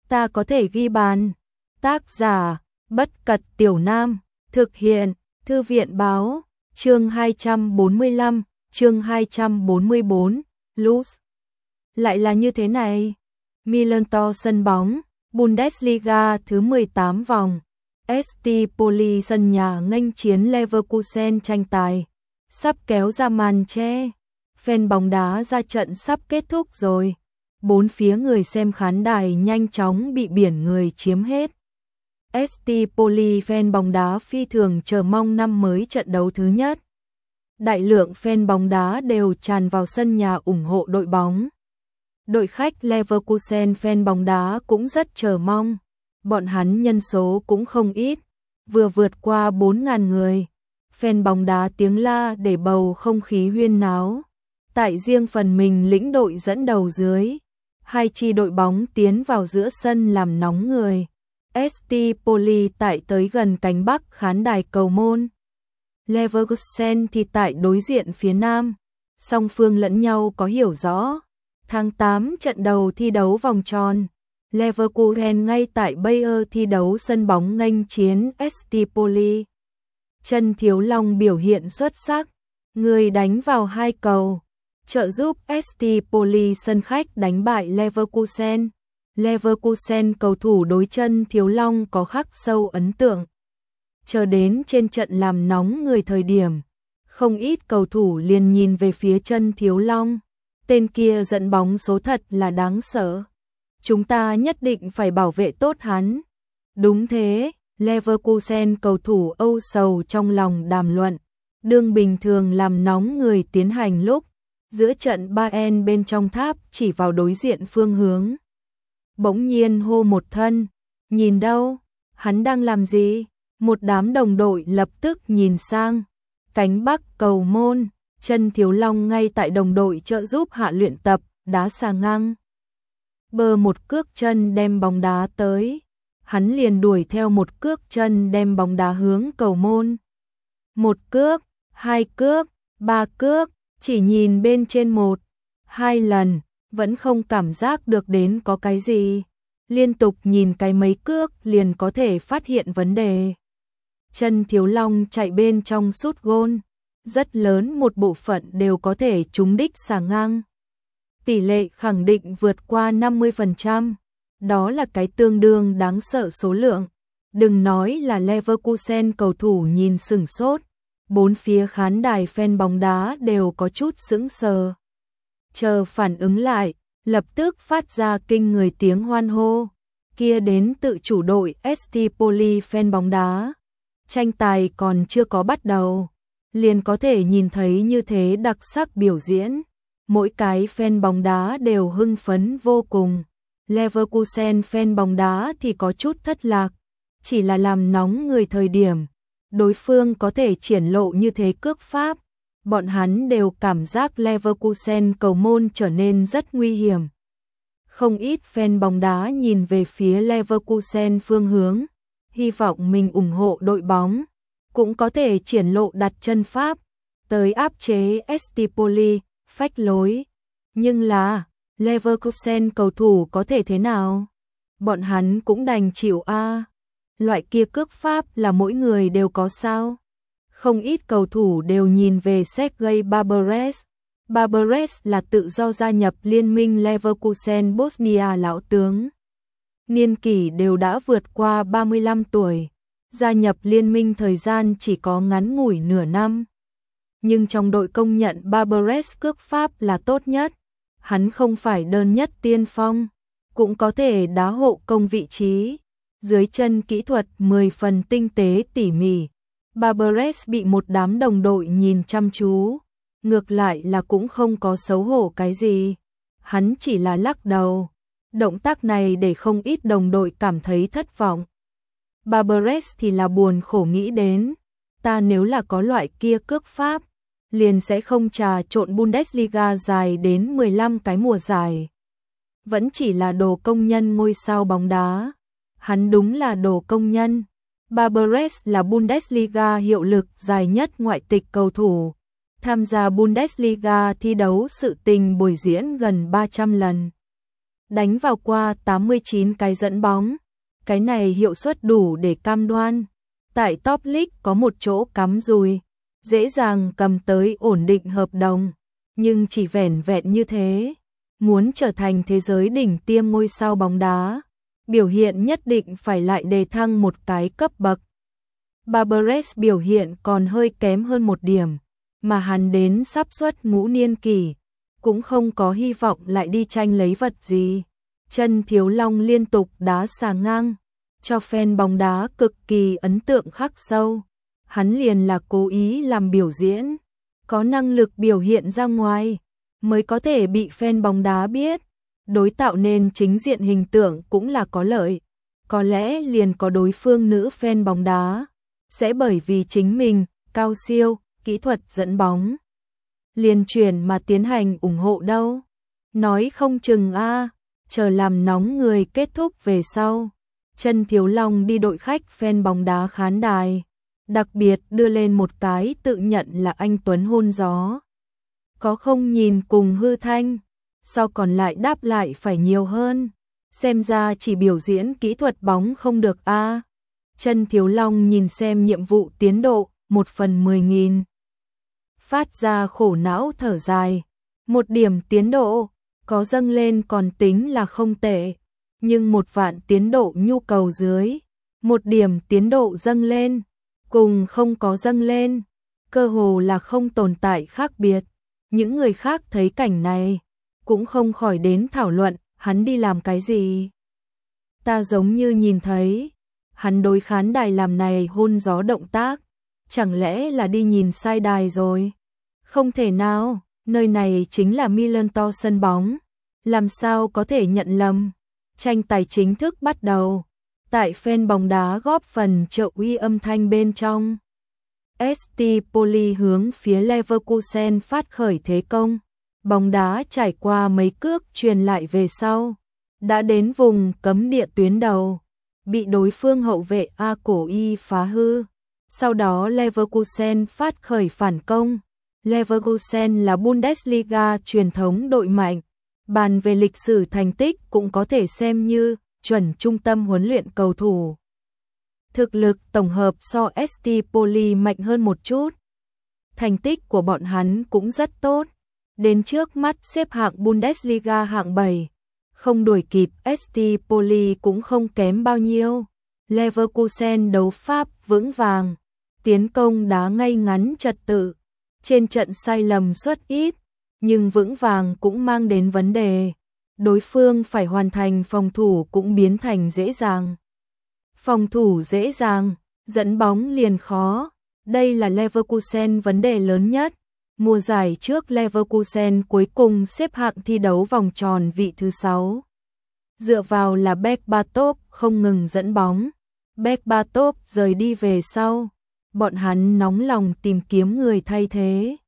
ta có thể ghi bàn. Tác giả, Bất Cật Tiểu Nam, thực hiện, Thư viện Báo, chương 245, chương 244, Luz. Lại là như thế này. Milan-to sân bóng, Bundesliga thứ 18 vòng. ST Poli sân nhà nghênh chiến Leverkusen tranh tài. Sắp kéo ra màn che. Fan bóng đá ra trận sắp kết thúc rồi. Bốn phía người xem khán đài nhanh chóng bị biển người chiếm hết. ST Poli fan bóng đá phi thường chờ mong năm mới trận đấu thứ nhất. Đại lượng fan bóng đá đều tràn vào sân nhà ủng hộ đội bóng. Đội khách Leverkusen fan bóng đá cũng rất chờ mong. Bọn hắn nhân số cũng không ít, vừa vượt qua 4.000 người. Fan bóng đá tiếng la để bầu không khí huyên náo. Tại riêng phần mình lĩnh đội dẫn đầu dưới, hai chi đội bóng tiến vào giữa sân làm nóng người. ST Poli tại tới gần cánh bắc khán đài cầu môn. Leverkusen thì tại đối diện phía nam. Song phương lẫn nhau có hiểu rõ. Tháng 8 trận đầu thi đấu vòng tròn. Leverkusen ngay tại Bayer thi đấu sân bóng nghênh chiến ST Poli. Trần Thiếu Long biểu hiện xuất sắc, người đánh vào 2 cầu, trợ giúp ST Poli sân khách đánh bại Leverkusen. Leverkusen cầu thủ đối Trần Thiếu Long có khắc sâu ấn tượng. Chờ đến trên trận làm nóng người thời điểm, không ít cầu thủ liền nhìn về phía Trần Thiếu Long. Tên kia dẫn bóng số thật là đáng sợ. Chúng ta nhất định phải bảo vệ tốt hắn. Đúng thế, Leverkusen cầu thủ âu sầu trong lòng đàm luận. Đương bình thường làm nóng người tiến hành lúc giữa trận Bayern bên trong tháp chỉ vào đối diện phương hướng. Bỗng nhiên hô một thân, nhìn đâu, hắn đang làm gì? Một đám đồng đội lập tức nhìn sang. Cánh bắc cầu môn, Trần Thiếu Long ngay tại đồng đội trợ giúp hạ luyện tập, đá xà ngang. Bờ một cước chân đem bóng đá tới. Hắn liền đuổi theo một cước chân đem bóng đá hướng cầu môn. Một cước, 2 cước, 3 cước, chỉ nhìn bên trên 1, 2 lần, vẫn không cảm giác được đến có cái gì. Liên tục nhìn cái mấy cước liền có thể phát hiện vấn đề. Trần Thiếu Long chạy bên trong sút gôn, rất lớn một bộ phận đều có thể trúng đích xà ngang. Tỷ lệ khẳng định vượt qua 50%. Đó là cái tương đương đáng sợ số lượng. Đừng nói là Leverkusen cầu thủ nhìn sửng sốt. Bốn phía khán đài fan bóng đá đều có chút sững sờ. Chờ phản ứng lại, lập tức phát ra kinh người tiếng hoan hô. Kia đến tự chủ đội ST Poli fan bóng đá. Tranh tài còn chưa có bắt đầu, liền có thể nhìn thấy như thế đặc sắc biểu diễn. Mỗi cái fan bóng đá đều hưng phấn vô cùng. Leverkusen fan bóng đá thì có chút thất lạc, chỉ là làm nóng người thời điểm. Đối phương có thể triển lộ như thế cước pháp. Bọn hắn đều cảm giác Leverkusen cầu môn trở nên rất nguy hiểm. Không ít fan bóng đá nhìn về phía Leverkusen phương hướng, hy vọng mình ủng hộ đội bóng, cũng có thể triển lộ đặt chân pháp, tới áp chế ST Poli, phách lối. Nhưng là, Leverkusen cầu thủ có thể thế nào? Bọn hắn cũng đành chịu a. Loại kia cước pháp là mỗi người đều có sao? Không ít cầu thủ đều nhìn về Sergei Barbares. Barbares là tự do gia nhập liên minh Leverkusen Bosnia lão tướng. Niên kỷ đều đã vượt qua 35 tuổi. Gia nhập liên minh thời gian chỉ có ngắn ngủi nửa năm. Nhưng trong đội công nhận Barbares cước pháp là tốt nhất. Hắn không phải đơn nhất tiên phong, cũng có thể đá hộ công vị trí. Dưới chân kỹ thuật 10 phần tinh tế tỉ mỉ. Barbares bị một đám đồng đội nhìn chăm chú. Ngược lại là cũng không có xấu hổ cái gì. Hắn chỉ là lắc đầu. Động tác này để không ít đồng đội cảm thấy thất vọng. Barbares thì là buồn khổ nghĩ đến. Ta nếu là có loại kia cước pháp, liền sẽ không trà trộn Bundesliga dài đến 15 cái mùa giải. Vẫn chỉ là đồ công nhân ngôi sao bóng đá. Hắn đúng là đồ công nhân. Barbares là Bundesliga hiệu lực dài nhất ngoại tịch cầu thủ. Tham gia Bundesliga thi đấu sự tình buổi diễn gần 300 lần. đánh vào qua 89 cái dẫn bóng. Cái này hiệu suất đủ để cam đoan. Tại Top League có một chỗ cắm dùi, dễ dàng cầm tới ổn định hợp đồng, nhưng chỉ vẻn vẹn như thế. Muốn trở thành thế giới đỉnh tiêm ngôi sao bóng đá, biểu hiện nhất định phải lại đề thăng một cái cấp bậc. Barbares biểu hiện còn hơi kém hơn một điểm, mà hắn đến sắp xuất ngũ niên kỷ, cũng không có hy vọng lại đi tranh lấy vật gì. Chân Thiếu Long liên tục đá xà ngang, cho fan bóng đá cực kỳ ấn tượng khắc sâu. Hắn liền là cố ý làm biểu diễn, có năng lực biểu hiện ra ngoài, mới có thể bị fan bóng đá biết. Đối tạo nên chính diện hình tượng cũng là có lợi. Có lẽ liền có đối phương nữ fan bóng đá sẽ bởi vì chính mình cao siêu kỹ thuật dẫn bóng liền chuyển mà tiến hành ủng hộ đâu. Nói không chừng chờ làm nóng người kết thúc về sau, Chân Thiếu Long đi đội khách fan bóng đá khán đài, đặc biệt đưa lên một cái tự nhận là anh Tuấn hôn gió. Có không nhìn cùng hư thanh, sau còn lại đáp lại phải nhiều hơn. Xem ra chỉ biểu diễn kỹ thuật bóng không được Chân Thiếu Long nhìn xem nhiệm vụ tiến độ, 1/10.000. Phát ra khổ não thở dài. 1 điểm tiến độ, có dâng lên còn tính là không tệ. Nhưng 1 vạn tiến độ nhu cầu dưới, 1 điểm tiến độ dâng lên, cùng không có dâng lên, cơ hồ là không tồn tại khác biệt. Những người khác thấy cảnh này, cũng không khỏi đến thảo luận, hắn đi làm cái gì? Ta giống như nhìn thấy, hắn đối khán đài làm này hôn gió động tác, chẳng lẽ là đi nhìn sai đài rồi? Không thể nào, nơi này chính là Milanto sân bóng, làm sao có thể nhận lầm? Tranh tài chính thức bắt đầu, tại fan bóng đá góp phần trợ uy âm thanh bên trong. ST Poli hướng phía Leverkusen phát khởi thế công, bóng đá trải qua mấy cước truyền lại về sau, đã đến vùng cấm địa tuyến đầu, bị đối phương hậu vệ cổ y phá hư. Sau đó Leverkusen phát khởi phản công. Leverkusen là Bundesliga truyền thống đội mạnh, bàn về lịch sử thành tích cũng có thể xem như chuẩn trung tâm huấn luyện cầu thủ. Thực lực tổng hợp so ST Poli mạnh hơn một chút. Thành tích của bọn hắn cũng rất tốt, đến trước mắt xếp hạng Bundesliga hạng 7, không đuổi kịp ST Poli cũng không kém bao nhiêu. Leverkusen đấu pháp vững vàng, tiến công đá ngay ngắn trật tự, trên trận sai lầm suất ít, nhưng vững vàng cũng mang đến vấn đề. Đối phương phải hoàn thành phòng thủ cũng biến thành dễ dàng. Phòng thủ dễ dàng, dẫn bóng liền khó. Đây là Leverkusen vấn đề lớn nhất. Mùa giải trước Leverkusen cuối cùng xếp hạng thi đấu vòng tròn vị thứ 6. Dựa vào là Berbatov không ngừng dẫn bóng. Berbatov rời đi về sau, bọn hắn nóng lòng tìm kiếm người thay thế.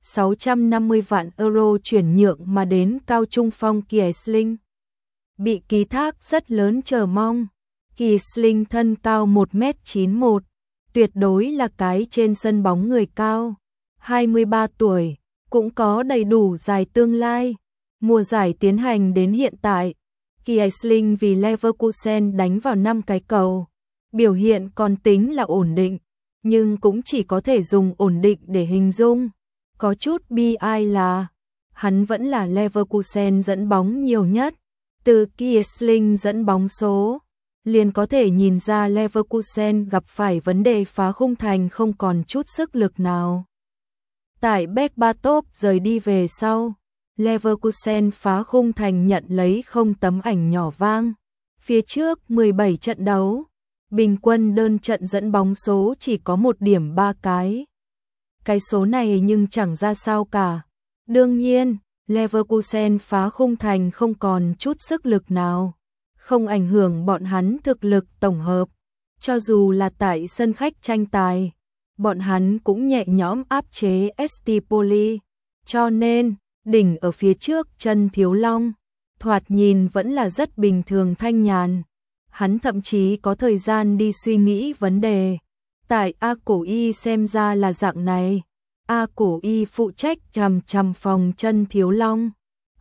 650 vạn euro chuyển nhượng mà đến cao trung phong Kiesling. Bị ký thác rất lớn chờ mong. Kiesling thân cao 1m91, tuyệt đối là cái trên sân bóng người cao. 23 tuổi, cũng có đầy đủ dài tương lai. Mùa giải tiến hành đến hiện tại, Kiesling vì Leverkusen đánh vào 5 cái cầu. Biểu hiện còn tính là ổn định, nhưng cũng chỉ có thể dùng ổn định để hình dung. Có chút bi ai là, hắn vẫn là Leverkusen dẫn bóng nhiều nhất. Từ Kiesling dẫn bóng số, liền có thể nhìn ra Leverkusen gặp phải vấn đề phá khung thành không còn chút sức lực nào. Tại Berbatov rời đi về sau, Leverkusen phá khung thành nhận lấy 0 tấm ảnh nhỏ vang. Phía trước 17 trận đấu, bình quân đơn trận dẫn bóng số chỉ có 1 điểm 3 cái. Cái số này nhưng chẳng ra sao cả. Đương nhiên, Leverkusen phá khung thành không còn chút sức lực nào, không ảnh hưởng bọn hắn thực lực tổng hợp. Cho dù là tại sân khách tranh tài, bọn hắn cũng nhẹ nhõm áp chế ST Poli. Cho nên, đỉnh ở phía trước Chân Thiếu Long, thoạt nhìn vẫn là rất bình thường thanh nhàn. Hắn thậm chí có thời gian đi suy nghĩ vấn đề. Tại cổ y xem ra là dạng này. Cổ y phụ trách chằm chằm phòng Chân Thiếu Long.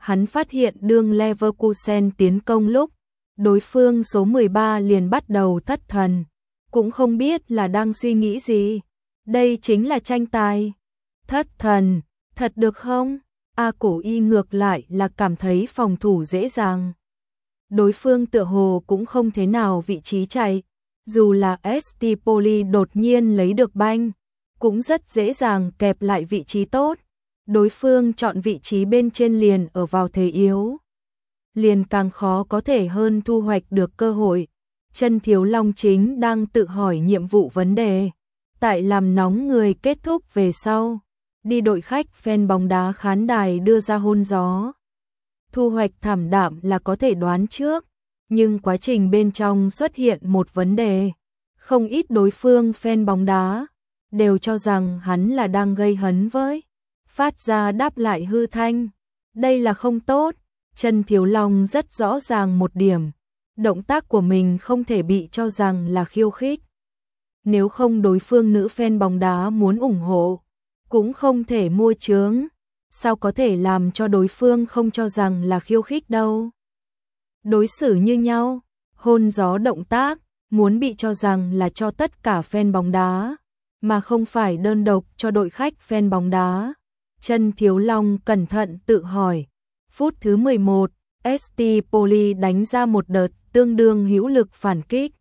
Hắn phát hiện đương Leverkusen tiến công lúc, đối phương số 13 liền bắt đầu thất thần, cũng không biết là đang suy nghĩ gì. Đây chính là tranh tài. Thất thần, thật được không? Cổ Y ngược lại là cảm thấy phòng thủ dễ dàng. Đối phương tựa hồ cũng không thế nào vị trí chạy, dù là Stipoli đột nhiên lấy được banh, cũng rất dễ dàng kẹp lại vị trí tốt. Đối phương chọn vị trí bên trên liền ở vào thế yếu, liền càng khó có thể hơn thu hoạch được cơ hội. Chân Thiếu Long chính đang tự hỏi nhiệm vụ vấn đề. Tại làm nóng người kết thúc về sau, đi đội khách fan bóng đá khán đài đưa ra hôn gió. Thu hoạch thảm đạm là có thể đoán trước, nhưng quá trình bên trong xuất hiện một vấn đề. Không ít đối phương fan bóng đá đều cho rằng hắn là đang gây hấn với, phát ra đáp lại hư thanh. Đây là không tốt. Chân Thiếu Long rất rõ ràng một điểm, động tác của mình không thể bị cho rằng là khiêu khích. Nếu không đối phương nữ fan bóng đá muốn ủng hộ, cũng không thể mua chướng, sao có thể làm cho đối phương không cho rằng là khiêu khích đâu. Đối xử như nhau, hôn gió động tác, muốn bị cho rằng là cho tất cả fan bóng đá, mà không phải đơn độc cho đội khách fan bóng đá. Chân Thiếu Long cẩn thận tự hỏi. Phút thứ 11, Stipoli đánh ra một đợt tương đương hữu lực phản kích.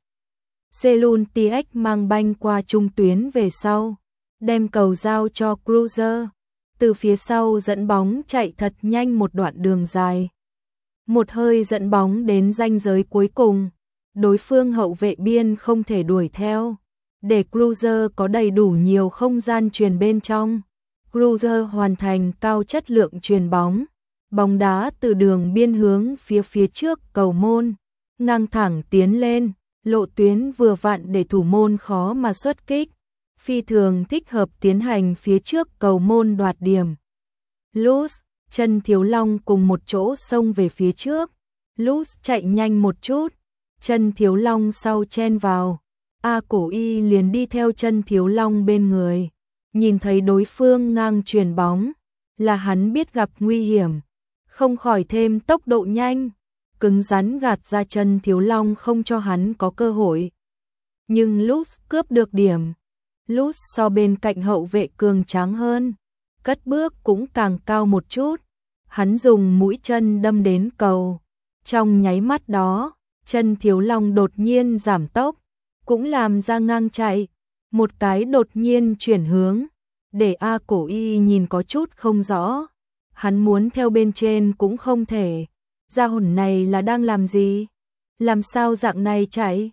Selun TX mang banh qua trung tuyến về sau, đem cầu giao cho Cruiser, từ phía sau dẫn bóng chạy thật nhanh một đoạn đường dài. Một hơi dẫn bóng đến ranh giới cuối cùng, đối phương hậu vệ biên không thể đuổi theo, để Cruiser có đầy đủ nhiều không gian truyền bên trong. Cruiser hoàn thành cao chất lượng truyền bóng. Bóng đá từ đường biên hướng phía trước cầu môn, ngang thẳng tiến lên, lộ tuyến vừa vặn để thủ môn khó mà xuất kích, phi thường thích hợp tiến hành phía trước cầu môn đoạt điểm. Luz, Chân Thiếu Long cùng một chỗ xông về phía trước, Luz chạy nhanh một chút, Chân Thiếu Long sau chen vào, Cổ Y liền đi theo Chân Thiếu Long bên người, nhìn thấy đối phương ngang chuyền bóng, là hắn biết gặp nguy hiểm. Không khỏi thêm tốc độ nhanh, cứng rắn gạt ra Chân Thiếu Long không cho hắn có cơ hội. Nhưng Luz cướp được điểm. Luz so bên cạnh hậu vệ cường tráng hơn, cất bước cũng càng cao một chút. Hắn dùng mũi chân đâm đến cầu. Trong nháy mắt đó, Chân Thiếu Long đột nhiên giảm tốc, cũng làm ra ngang chạy, một cái đột nhiên chuyển hướng, để Cổ Y nhìn có chút không rõ. Hắn muốn theo bên trên cũng không thể. Gia hồn này là đang làm gì? Làm sao dạng này chạy?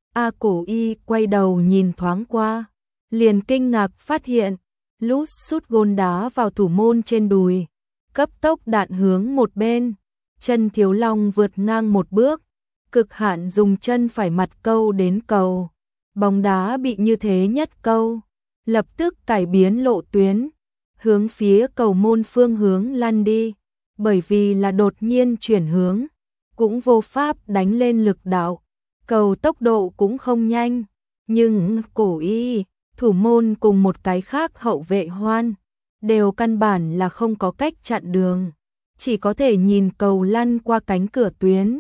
Cổ Y quay đầu nhìn thoáng qua, liền kinh ngạc phát hiện, Luz sút gôn đá vào thủ môn trên đùi, cấp tốc đạn hướng một bên. Chân Thiếu Long vượt ngang một bước, cực hạn dùng chân phải mặt câu đến cầu. Bóng đá bị như thế nhất câu, lập tức cải biến lộ tuyến, hướng phía cầu môn phương hướng lăn đi, bởi vì là đột nhiên chuyển hướng, cũng vô pháp đánh lên lực đạo, cầu tốc độ cũng không nhanh, nhưng Cổ Y, thủ môn cùng một cái khác hậu vệ Hoan, đều căn bản là không có cách chặn đường, chỉ có thể nhìn cầu lăn qua cánh cửa tuyến.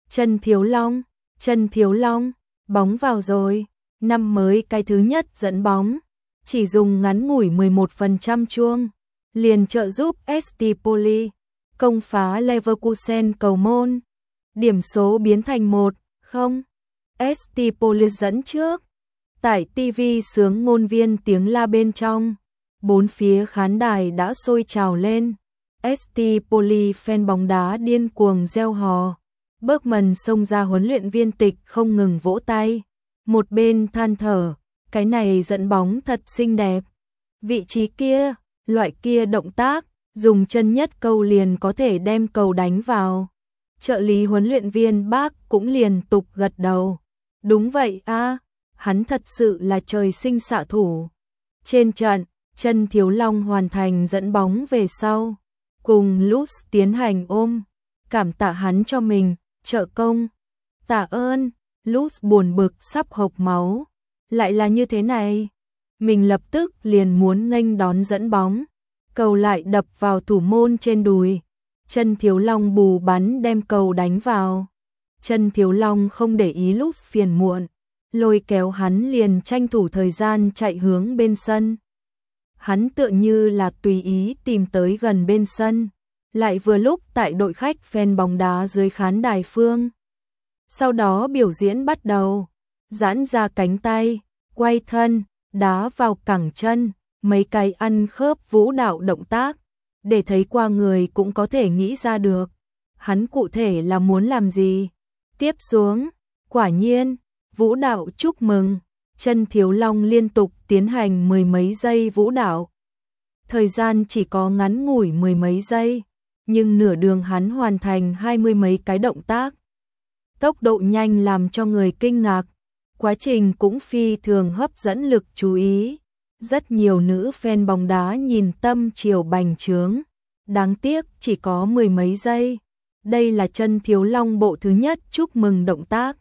Chân Thiếu Long, bóng vào rồi, năm mới cái thứ nhất dẫn bóng. Chỉ dùng ngắn ngủi 11% chuông, liền trợ giúp Stipoli công phá Leverkusen cầu môn. Điểm số biến thành 1-0. Stipoli dẫn trước. Tại TV sướng ngôn viên tiếng la bên trong, bốn phía khán đài đã sôi trào lên. Stipoli fan bóng đá điên cuồng reo hò. Bergman xông ra huấn luyện viên tịch không ngừng vỗ tay. Một bên than thở, cái này dẫn bóng thật xinh đẹp. Vị trí kia, loại kia động tác, dùng chân nhất câu liền có thể đem cầu đánh vào. Trợ lý huấn luyện viên Bác cũng liền tục gật đầu. Đúng vậy a, hắn thật sự là trời sinh xạ thủ. Trên trận, Chân Thiếu Long hoàn thành dẫn bóng về sau, cùng Luz tiến hành ôm, cảm tạ hắn cho mình trợ công. Tạ ơn. Luz buồn bực sắp hộc máu. Lại là như thế này. Mình lập tức liền muốn nghênh đón dẫn bóng, cầu lại đập vào thủ môn trên đùi. Chân Thiếu Long bù bắn đem cầu đánh vào. Chân Thiếu Long không để ý lúc phiền muộn, lôi kéo hắn liền tranh thủ thời gian chạy hướng bên sân. Hắn tựa như là tùy ý tìm tới gần bên sân, lại vừa lúc tại đội khách fan bóng đá dưới khán đài phương. Sau đó biểu diễn bắt đầu, giãn ra cánh tay, quay thân, đá vào cẳng chân, mấy cái ăn khớp vũ đạo động tác, để thấy qua người cũng có thể nghĩ ra được. Hắn cụ thể là muốn làm gì? Tiếp xuống, quả nhiên, vũ đạo chúc mừng, Chân Thiếu Long liên tục tiến hành mười mấy giây vũ đạo. Thời gian chỉ có ngắn ngủi mười mấy giây, nhưng nửa đường hắn hoàn thành 20 mấy cái động tác. Tốc độ nhanh làm cho người kinh ngạc, quá trình cũng phi thường hấp dẫn lực chú ý. Rất nhiều nữ fan bóng đá nhìn tâm chiều bành trướng, đáng tiếc chỉ có mười mấy giây. Đây là Chân Thiếu Long bộ thứ nhất chúc mừng động tác.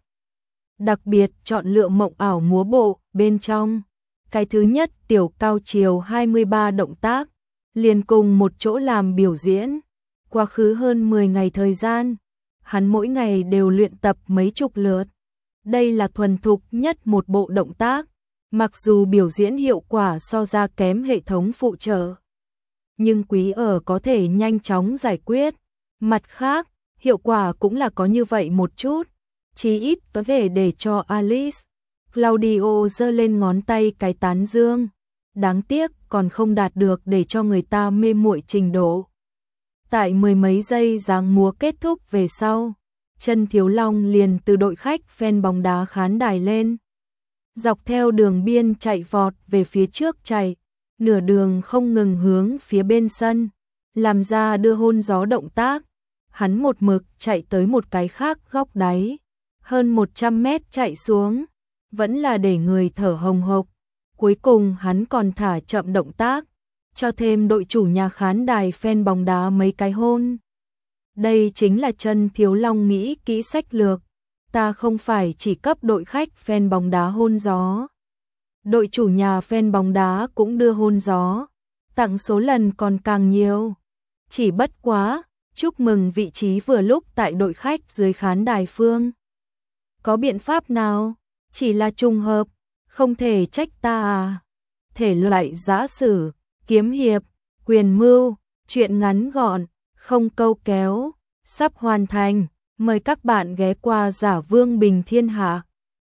Đặc biệt chọn lựa mộng ảo múa bộ bên trong. Cái thứ nhất tiểu cao chiều 23 động tác, liền cùng một chỗ làm biểu diễn. Quá khứ hơn 10 ngày thời gian, hắn mỗi ngày đều luyện tập mấy chục lượt. Đây là thuần thục nhất một bộ động tác, mặc dù biểu diễn hiệu quả so ra kém hệ thống phụ trợ, nhưng quý ở có thể nhanh chóng giải quyết. Mặt khác, hiệu quả cũng là có như vậy một chút, chí ít có thể để cho Alice Claudio giơ lên ngón tay cái tán dương. Đáng tiếc còn không đạt được để cho người ta mê muội trình độ. Tại mười mấy giây dáng múa kết thúc về sau, Chân Thiếu Long liền từ đội khách fan bóng đá khán đài lên, dọc theo đường biên chạy vọt về phía trước chạy, nửa đường không ngừng hướng phía bên sân, làm ra đưa hôn gió động tác. Hắn một mực chạy tới một cái khác góc đáy, hơn 100 mét chạy xuống, vẫn là để người thở hồng hộc. Cuối cùng hắn còn thả chậm động tác, cho thêm đội chủ nhà khán đài fan bóng đá mấy cái hôn. Đây chính là Chân Thiếu Long nghĩ kỹ sách lược. Ta không phải chỉ cấp đội khách fan bóng đá hôn gió, đội chủ nhà fan bóng đá cũng đưa hôn gió, tặng số lần còn càng nhiều. Chỉ bất quá, chúc mừng vị trí vừa lúc tại đội khách dưới khán đài phương. Có biện pháp nào? Chỉ là trùng hợp, không thể trách ta à. Thể loại giã sử, kiếm hiệp, quyền mưu, truyện ngắn gọn, không câu kéo, sắp hoàn thành. Mời các bạn ghé qua Giả Vương Bình Thiên Hạ.